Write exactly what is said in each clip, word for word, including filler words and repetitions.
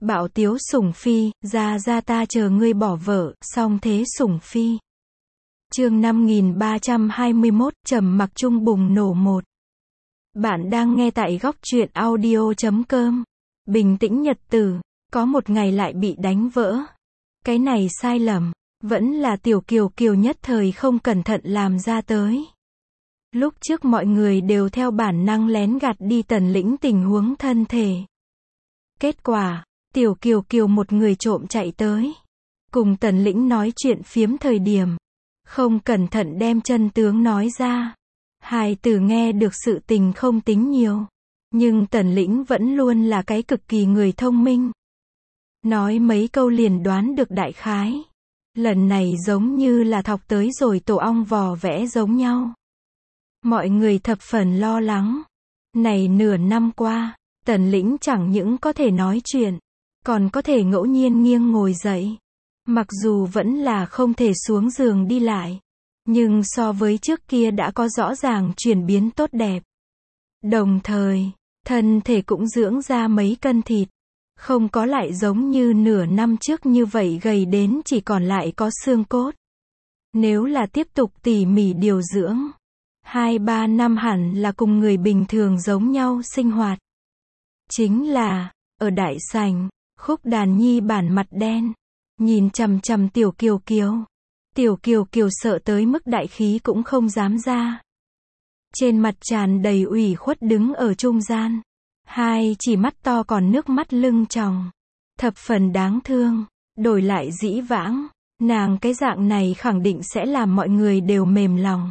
Bạo tiếu sủng phi, ra ra ta chờ ngươi bỏ vợ, song thế sủng phi. Chương năm nghìn ba trăm hai mươi mốt, trầm mặc chung bùng nổ một. Bạn đang nghe tại góc truyện audio chấm com. Bình tĩnh nhật tử, có một ngày lại bị đánh vỡ. Cái này sai lầm, vẫn là Tiểu Kiều Kiều nhất thời không cẩn thận làm ra tới. Lúc trước mọi người đều theo bản năng lén gạt đi Tần Lĩnh tình huống thân thể. Kết quả, Tiểu Kiều Kiều một người trộm chạy tới. Cùng Tần Lĩnh nói chuyện phiếm thời điểm. Không cẩn thận đem chân tướng nói ra. Hài tử nghe được sự tình không tính nhiều. Nhưng Tần Lĩnh vẫn luôn là cái cực kỳ người thông minh. Nói mấy câu liền đoán được đại khái. Lần này giống như là thọc tới rồi tổ ong vò vẽ giống nhau. Mọi người thập phần lo lắng. Này nửa năm qua, Tần Lĩnh chẳng những có thể nói chuyện, còn có thể ngẫu nhiên nghiêng ngồi dậy. Mặc dù vẫn là không thể xuống giường đi lại, nhưng so với trước kia đã có rõ ràng chuyển biến tốt đẹp. Đồng thời, thân thể cũng dưỡng ra mấy cân thịt. Không có lại giống như nửa năm trước như vậy gầy đến chỉ còn lại có xương cốt. Nếu là tiếp tục tỉ mỉ điều dưỡng, hai ba năm hẳn là cùng người bình thường giống nhau sinh hoạt. Chính là, ở đại sảnh, Khúc Đàn Nhi bản mặt đen, nhìn chằm chằm Tiểu Kiều Kiều. Tiểu Kiều Kiều sợ tới mức đại khí cũng không dám ra. Trên mặt tràn đầy ủy khuất đứng ở trung gian. Hai chỉ mắt to còn nước mắt lưng tròng. Thập phần đáng thương. Đổi lại dĩ vãng, nàng cái dạng này khẳng định sẽ làm mọi người đều mềm lòng.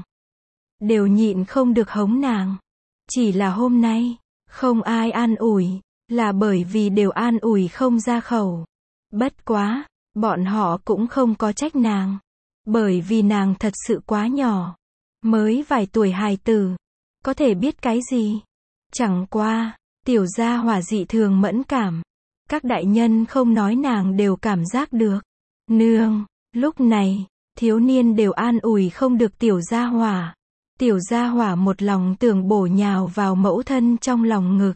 Đều nhịn không được hống nàng. Chỉ là hôm nay, không ai an ủi, là bởi vì đều an ủi không ra khẩu. Bất quá, bọn họ cũng không có trách nàng. Bởi vì nàng thật sự quá nhỏ. Mới vài tuổi hài tử. Có thể biết cái gì? Chẳng qua, tiểu gia hỏa dị thường mẫn cảm. Các đại nhân không nói nàng đều cảm giác được. Nương, lúc này, thiếu niên đều an ủi không được tiểu gia hỏa. Tiểu gia hỏa một lòng tưởng bổ nhào vào mẫu thân trong lòng ngực.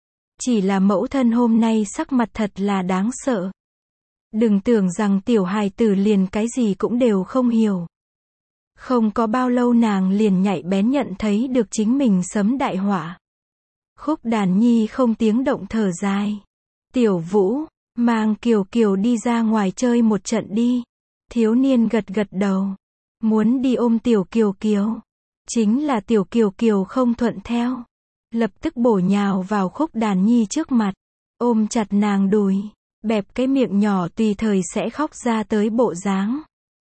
Chỉ là mẫu thân hôm nay sắc mặt thật là đáng sợ. Đừng tưởng rằng tiểu hài tử liền cái gì cũng đều không hiểu. Không có bao lâu nàng liền nhạy bén nhận thấy được chính mình sấm đại họa. Khúc Đàn Nhi không tiếng động thở dài. Tiểu Vũ, mang Kiều Kiều đi ra ngoài chơi một trận đi. Thiếu niên gật gật đầu. Muốn đi ôm Tiểu Kiều Kiều. Chính là Tiểu Kiều Kiều không thuận theo. Lập tức bổ nhào vào Khúc Đàn Nhi trước mặt. Ôm chặt nàng đùi. Bẹp cái miệng nhỏ tùy thời sẽ khóc ra tới bộ dáng.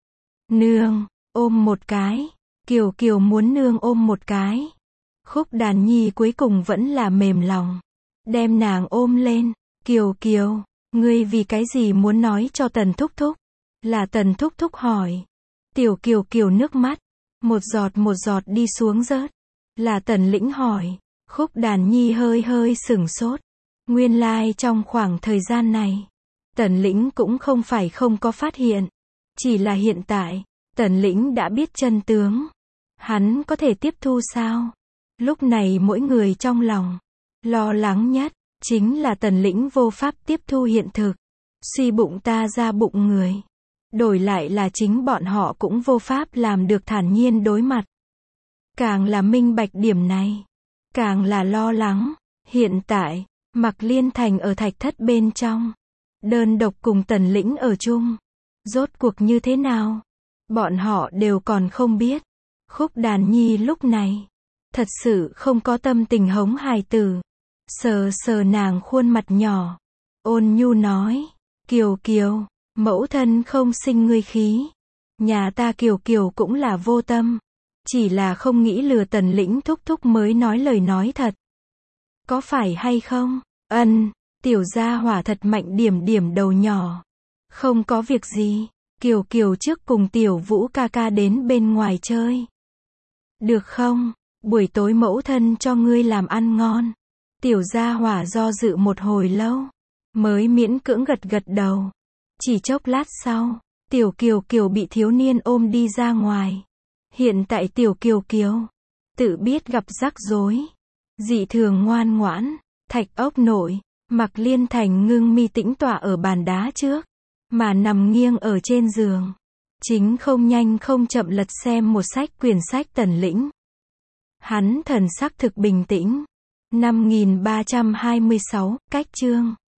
Nương, ôm một cái. Kiều Kiều muốn nương ôm một cái. Khúc Đàn Nhi cuối cùng vẫn là mềm lòng. Đem nàng ôm lên. Kiều Kiều, ngươi vì cái gì muốn nói cho Tần Thúc Thúc? Là Tần Thúc Thúc hỏi. Tiểu Kiều Kiều nước mắt. Một giọt một giọt đi xuống rớt. Là Tần Lĩnh hỏi. Khúc Đàn Nhi hơi hơi sửng sốt. Nguyên lai like trong khoảng thời gian này, Tần Lĩnh cũng không phải không có phát hiện. Chỉ là hiện tại, Tần Lĩnh đã biết chân tướng. Hắn có thể tiếp thu sao? Lúc này mỗi người trong lòng, lo lắng nhất, chính là Tần Lĩnh vô pháp tiếp thu hiện thực. Suy bụng ta ra bụng người. Đổi lại là chính bọn họ cũng vô pháp làm được thản nhiên đối mặt. Càng là minh bạch điểm này, càng là lo lắng. Hiện tại, Mạc Liên Thành ở thạch thất bên trong. Đơn độc cùng Tần Lĩnh ở chung. Rốt cuộc như thế nào? Bọn họ đều còn không biết. Khúc Đàn Nhi lúc này, thật sự không có tâm tình hống hài tử. Sờ sờ nàng khuôn mặt nhỏ. Ôn nhu nói. Kiều Kiều, mẫu thân không sinh ngươi khí. Nhà ta Kiều Kiều cũng là vô tâm. Chỉ là không nghĩ lừa Tần Lĩnh thúc thúc mới nói lời nói thật. Có phải hay không? Ân, tiểu gia hỏa thật mạnh điểm điểm đầu nhỏ. Không có việc gì. Kiều Kiều trước cùng Tiểu Vũ ca ca đến bên ngoài chơi. Được không? Buổi tối mẫu thân cho ngươi làm ăn ngon. Tiểu gia hỏa do dự một hồi lâu. Mới miễn cưỡng gật gật đầu. Chỉ chốc lát sau, Tiểu Kiều Kiều bị thiếu niên ôm đi ra ngoài. Hiện tại Tiểu Kiều Kiều tự biết gặp rắc rối. Dị thường ngoan ngoãn. Thạch ốc nội, Mạc Liên Thành ngưng mi tĩnh tọa ở bàn đá trước, mà nằm nghiêng ở trên giường. Chính không nhanh không chậm lật xem một sách quyển sách Tần Lĩnh. Hắn thần sắc thực bình tĩnh. năm nghìn ba trăm hai mươi sáu, cách chương.